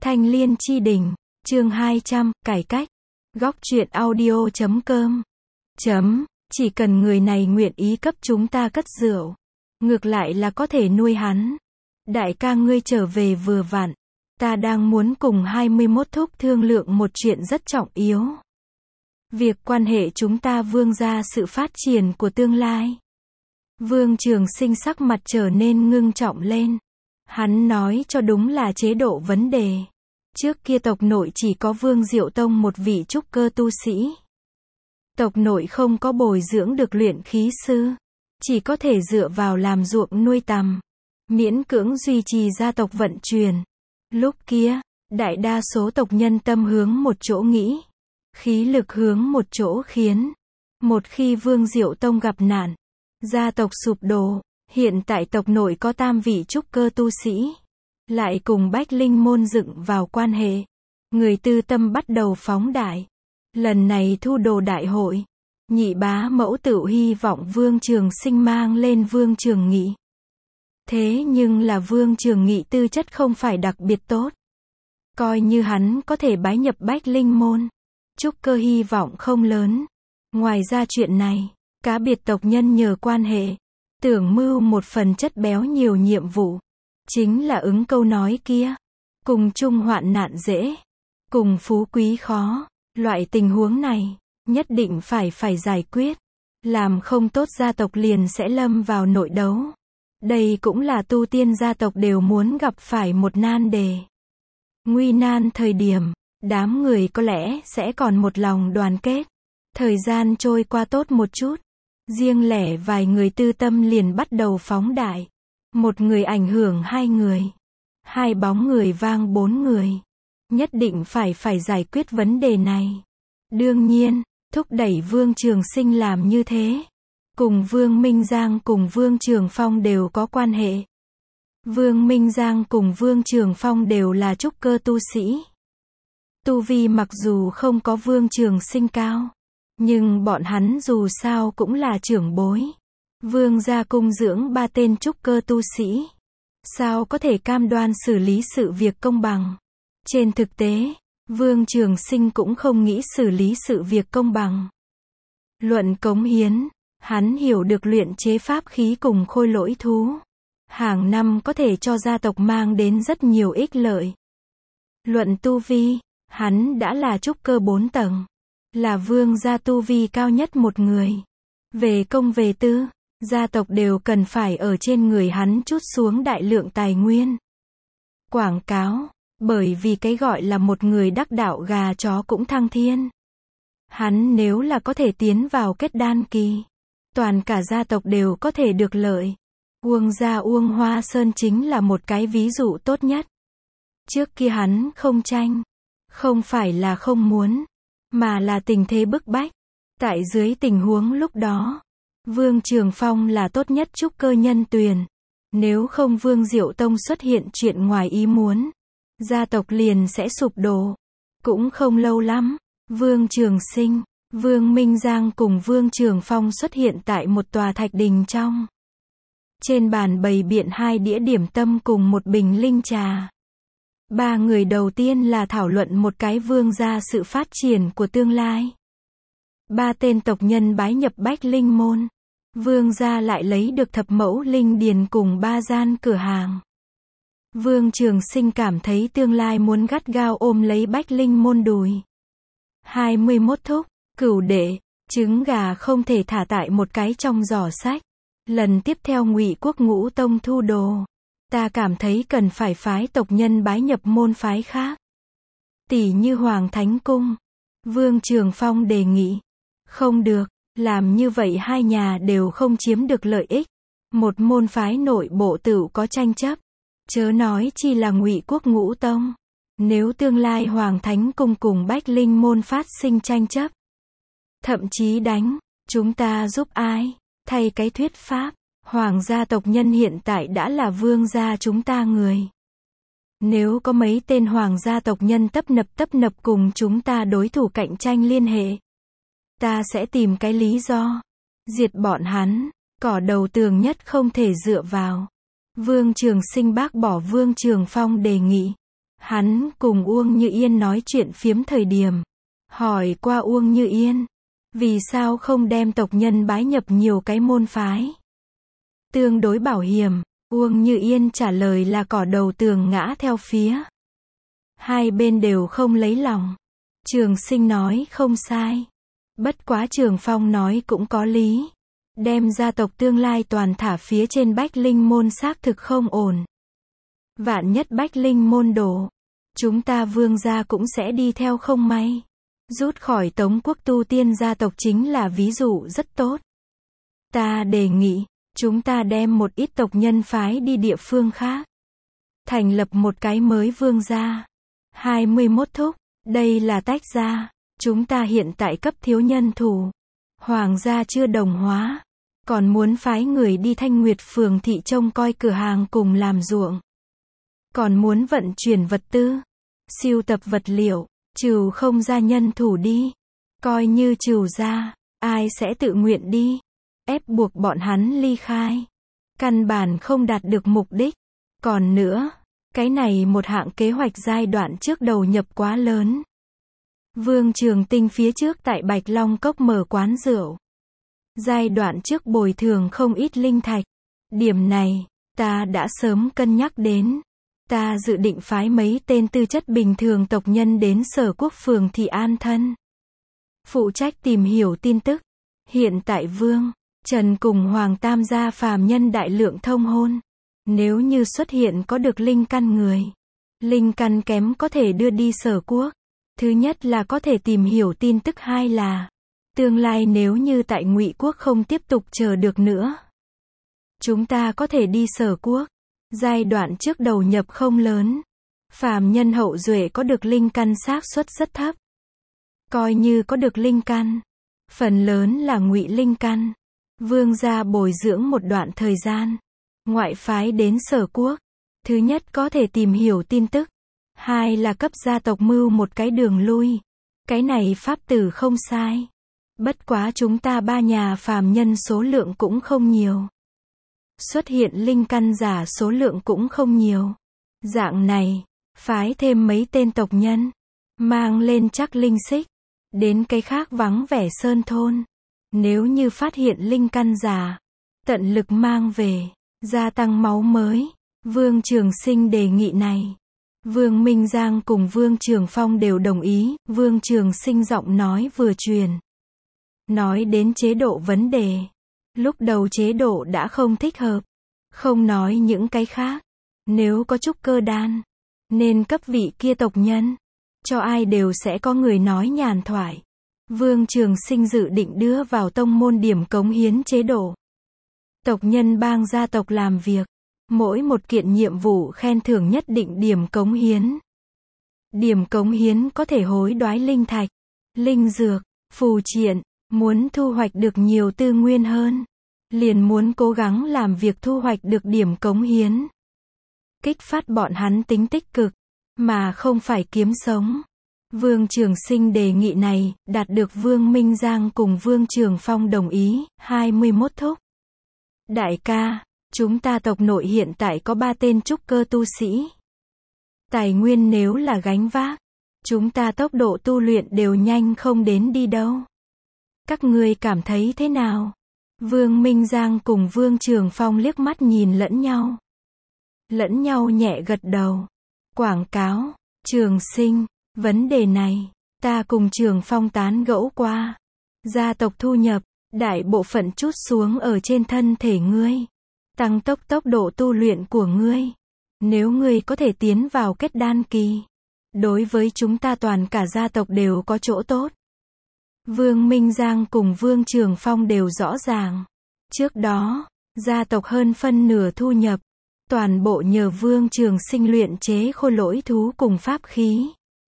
Thanh Liên Chi Đình, chương 200, cải cách. Góc truyện audio.com. Chỉ cần người này nguyện ý cấp chúng ta cất rượu, ngược lại là có thể nuôi hắn. Đại ca ngươi trở về vừa vặn, ta đang muốn cùng 21 thúc thương lượng một chuyện rất trọng yếu. Việc quan hệ chúng ta Vương gia sự phát triển của tương lai. Vương Trường Sinh sắc mặt trở nên ngưng trọng lên. Hắn nói cho đúng là chế độ vấn đề. Trước kia tộc nội chỉ có Vương Diệu Tông một vị trúc cơ tu sĩ. Tộc nội không có bồi dưỡng được luyện khí sư, chỉ có thể dựa vào làm ruộng nuôi tầm, miễn cưỡng duy trì gia tộc vận chuyển. Lúc kia, đại đa số tộc nhân tâm hướng một chỗ nghĩ, khí lực hướng một chỗ khiến. Một khi Vương Diệu Tông gặp nạn, gia tộc sụp đổ, hiện tại tộc nội có tam vị trúc cơ tu sĩ, lại cùng Bách Linh môn dựng vào quan hệ. Người tư tâm bắt đầu phóng đại. Lần này thu đồ đại hội, nhị bá mẫu tự hy vọng Vương Trường Sinh mang lên Vương Trường Nghị. Thế nhưng là Vương Trường Nghị tư chất không phải đặc biệt tốt. Coi như hắn có thể bái nhập Bách Linh môn, trúc cơ hy vọng không lớn. Ngoài ra chuyện này, cá biệt tộc nhân nhờ quan hệ, tưởng mưu một phần chất béo nhiều nhiệm vụ. Chính là ứng câu nói kia, cùng chung hoạn nạn dễ, cùng phú quý khó. Loại tình huống này, nhất định phải giải quyết. Làm không tốt gia tộc liền sẽ lâm vào nội đấu. Đây cũng là tu tiên gia tộc đều muốn gặp phải một nan đề. Nguy nan thời điểm, đám người có lẽ sẽ còn một lòng đoàn kết. Thời gian trôi qua tốt một chút, riêng lẻ vài người tư tâm liền bắt đầu phóng đại. Một người ảnh hưởng hai người, hai bóng người vang bốn người. Nhất định phải giải quyết vấn đề này. Đương nhiên, thúc đẩy Vương Trường Sinh làm như thế. Cùng Vương Minh Giang cùng Vương Trường Phong đều có quan hệ. Vương Minh Giang cùng Vương Trường Phong đều là trúc cơ tu sĩ. Tu vi mặc dù không có Vương Trường Sinh cao, nhưng bọn hắn dù sao cũng là trưởng bối. Vương gia cung dưỡng ba tên trúc cơ tu sĩ, sao có thể cam đoan xử lý sự việc công bằng. Trên thực tế, Vương Trường Sinh cũng không nghĩ xử lý sự việc công bằng. Luận cống hiến, hắn hiểu được luyện chế pháp khí cùng khôi lỗi thú, hàng năm có thể cho gia tộc mang đến rất nhiều ích lợi. Luận tu vi, hắn đã là trúc cơ 4 tầng, là vương gia tu vi cao nhất một người. Về công về tư, gia tộc đều cần phải ở trên người hắn trút xuống đại lượng tài nguyên. Quảng cáo, bởi vì cái gọi là một người đắc đạo gà chó cũng thăng thiên. Hắn nếu là có thể tiến vào kết đan kỳ, toàn cả gia tộc đều có thể được lợi. Uông gia Uông Hoa Sơn chính là một cái ví dụ tốt nhất. Trước kia hắn không tranh, không phải là không muốn, mà là tình thế bức bách. Tại dưới tình huống lúc đó, Vương Trường Phong là tốt nhất trúc cơ nhân tuyển. Nếu không Vương Diệu Tông xuất hiện chuyện ngoài ý muốn, gia tộc liền sẽ sụp đổ. Cũng không lâu lắm, Vương Trường Sinh, Vương Minh Giang cùng Vương Trường Phong xuất hiện tại một tòa thạch đình trong. Trên bàn bày biện 2 đĩa điểm tâm cùng một bình linh trà. 3 người đầu tiên là thảo luận một cái vương gia sự phát triển của tương lai. 3 tên tộc nhân bái nhập Bách Linh môn. Vương gia lại lấy được thập mẫu linh điền cùng 3 gian cửa hàng. Vương Trường Sinh cảm thấy tương lai muốn gắt gao ôm lấy Bách Linh môn đùi. 21 thúc, cửu đệ, trứng gà không thể thả tại một cái trong giỏ sách. Lần tiếp theo Ngụy Quốc Ngũ Tông thu đồ, ta cảm thấy cần phải phái tộc nhân bái nhập môn phái khác. Tỷ như Hoàng Thánh Cung. Vương Trường Phong đề nghị. Không được, làm như vậy hai nhà đều không chiếm được lợi ích. Một môn phái nội bộ tự có tranh chấp. Chớ nói chi là Ngụy Quốc Ngũ Tông. Nếu tương lai Hoàng Thánh Cung cùng Bách Linh môn phát sinh tranh chấp, thậm chí đánh, chúng ta giúp ai? Thay cái thuyết pháp, Hoàng gia tộc nhân hiện tại đã là vương gia chúng ta người. Nếu có mấy tên Hoàng gia tộc nhân tấp nập cùng chúng ta đối thủ cạnh tranh liên hệ, ta sẽ tìm cái lý do, diệt bọn hắn, cỏ đầu tường nhất không thể dựa vào. Vương Trường Sinh bác bỏ Vương Trường Phong đề nghị. Hắn cùng Uông Như Yên nói chuyện phiếm thời điểm, hỏi qua Uông Như Yên, vì sao không đem tộc nhân bái nhập nhiều cái môn phái tương đối bảo hiểm. Uông Như Yên trả lời là cỏ đầu tường ngã theo phía. Hai bên đều không lấy lòng. Trường Sinh nói không sai. Bất quá Trường Phong nói cũng có lý. Đem gia tộc tương lai toàn thả phía trên Bách Linh môn xác thực không ổn. Vạn nhất Bách Linh môn đổ, chúng ta Vương gia cũng sẽ đi theo không may. Rút khỏi Tống quốc tu tiên gia tộc chính là ví dụ rất tốt. Ta đề nghị, chúng ta đem một ít tộc nhân phái đi địa phương khác. Thành lập một cái mới vương gia. 21 thúc, đây là tách ra. Chúng ta hiện tại cấp thiếu nhân thủ. Hoàng gia chưa đồng hóa. Còn muốn phái người đi Thanh Nguyệt phường thị trông coi cửa hàng cùng làm ruộng. Còn muốn vận chuyển vật tư. Siêu tập vật liệu. Trừ không ra nhân thủ đi. Coi như trừ ra, ai sẽ tự nguyện đi. Ép buộc bọn hắn ly khai. Căn bản không đạt được mục đích. Còn nữa, cái này một hạng kế hoạch giai đoạn trước đầu nhập quá lớn. Vương Trường Tinh phía trước tại Bạch Long Cốc mở quán rượu. Giai đoạn trước bồi thường không ít linh thạch. Điểm này, ta đã sớm cân nhắc đến. Ta dự định phái mấy tên tư chất bình thường tộc nhân đến Sở Quốc phường thị an thân. Phụ trách tìm hiểu tin tức. Hiện tại Vương Trần cùng Hoàng Tam gia phàm nhân đại lượng thông hôn. Nếu như xuất hiện có được linh căn người, linh căn kém có thể đưa đi Sở Quốc. Thứ nhất là có thể tìm hiểu tin tức, hai là tương lai nếu như tại Ngụy Quốc không tiếp tục chờ được nữa, chúng ta có thể đi Sở Quốc. Giai đoạn trước đầu nhập không lớn. Phàm nhân hậu duệ có được linh căn xác suất rất thấp. Coi như có được linh căn, phần lớn là ngụy linh căn. Vương gia bồi dưỡng một đoạn thời gian, ngoại phái đến Sở Quốc. Thứ nhất có thể tìm hiểu tin tức. Hai là cấp gia tộc mưu một cái đường lui. Cái này pháp tử không sai. Bất quá chúng ta ba nhà phàm nhân số lượng cũng không nhiều. Xuất hiện linh căn giả số lượng cũng không nhiều. Dạng này, phái thêm mấy tên tộc nhân, mang lên chắc linh xích, đến cái khác vắng vẻ sơn thôn. Nếu như phát hiện linh căn giả, tận lực mang về, gia tăng máu mới. Vương Trường Sinh đề nghị này, Vương Minh Giang cùng Vương Trường Phong đều đồng ý. Vương Trường Sinh giọng nói vừa truyền. Nói đến chế độ vấn đề. Lúc đầu chế độ đã không thích hợp. Không nói những cái khác. Nếu có trúc cơ đan, nên cấp vị kia tộc nhân. Cho ai đều sẽ có người nói nhàn thoại. Vương Trường Sinh dự định đưa vào tông môn điểm cống hiến chế độ. Tộc nhân bang gia tộc làm việc. Mỗi một kiện nhiệm vụ khen thưởng nhất định điểm cống hiến. Điểm cống hiến có thể hối đoái linh thạch, linh dược, phù triện. Muốn thu hoạch được nhiều tư nguyên hơn, liền muốn cố gắng làm việc thu hoạch được điểm cống hiến. Kích phát bọn hắn tính tích cực, mà không phải kiếm sống. Vương Trường Sinh đề nghị này, đạt được Vương Minh Giang cùng Vương Trường Phong đồng ý. 21 thúc. Đại ca, chúng ta tộc nội hiện tại có 3 tên trúc cơ tu sĩ. Tài nguyên nếu là gánh vác, chúng ta tốc độ tu luyện đều nhanh không đến đi đâu. Các ngươi cảm thấy thế nào? Vương Minh Giang cùng Vương Trường Phong liếc mắt nhìn lẫn nhau. Lẫn nhau nhẹ gật đầu. Quảng cáo, Trường Sinh, vấn đề này, ta cùng Trường Phong tán gẫu qua. Gia tộc thu nhập, đại bộ phận trút xuống ở trên thân thể ngươi. Tăng tốc độ tu luyện của ngươi. Nếu ngươi có thể tiến vào kết đan kỳ, đối với chúng ta toàn cả gia tộc đều có chỗ tốt. Vương Minh Giang cùng Vương Trường Phong đều rõ ràng. Trước đó, gia tộc hơn phân nửa thu nhập, toàn bộ nhờ Vương Trường Sinh luyện chế khôi lỗi thú cùng pháp khí.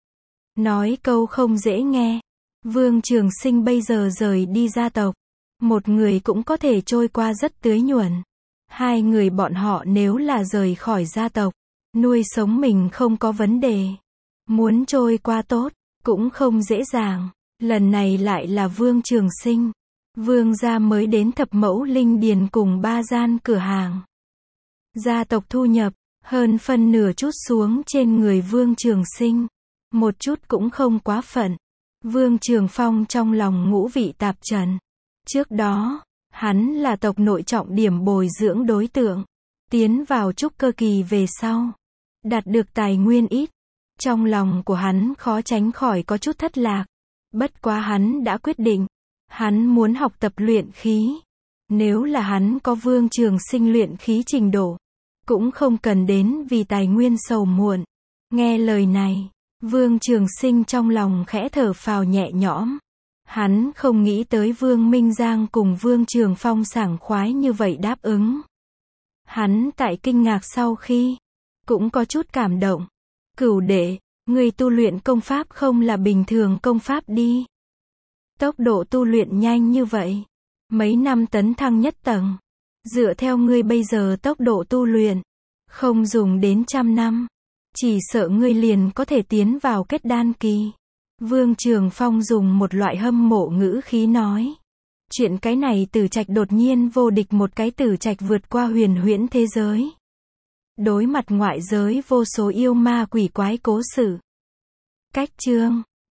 Nói câu không dễ nghe, Vương Trường Sinh bây giờ rời đi gia tộc, một người cũng có thể trôi qua rất tưới nhuần. Hai người bọn họ nếu là rời khỏi gia tộc, nuôi sống mình không có vấn đề. Muốn trôi qua tốt, cũng không dễ dàng. Lần này lại là Vương Trường Sinh. Vương gia mới đến Thập Mẫu Linh Điền cùng 3 gian cửa hàng. Gia tộc thu nhập, hơn phân nửa trút xuống trên người Vương Trường Sinh. Một chút cũng không quá phận. Vương Trường Phong trong lòng ngũ vị tạp trần. Trước đó, hắn là tộc nội trọng điểm bồi dưỡng đối tượng. Tiến vào trúc cơ kỳ về sau. Đạt được tài nguyên ít. Trong lòng của hắn khó tránh khỏi có chút thất lạc. Bất quá hắn đã quyết định. Hắn muốn học tập luyện khí. Nếu là hắn có Vương Trường Sinh luyện khí trình độ, cũng không cần đến vì tài nguyên sầu muộn. Nghe lời này, Vương Trường Sinh trong lòng khẽ thở phào nhẹ nhõm. Hắn không nghĩ tới Vương Minh Giang cùng Vương Trường Phong sảng khoái như vậy đáp ứng. Hắn tại kinh ngạc sau khi, cũng có chút cảm động. Cửu đệ, người tu luyện công pháp không là bình thường công pháp đi. Tốc độ tu luyện nhanh như vậy. Mấy năm tấn thăng nhất tầng. Dựa theo ngươi bây giờ tốc độ tu luyện, không dùng đến 100 năm. Chỉ sợ ngươi liền có thể tiến vào kết đan kỳ. Vương Trường Phong dùng một loại hâm mộ ngữ khí nói. Chuyện cái này Tử Trạch đột nhiên vô địch một cái Tử Trạch vượt qua huyền huyễn thế giới. Đối mặt ngoại giới vô số yêu ma quỷ quái cố sự. Cách chương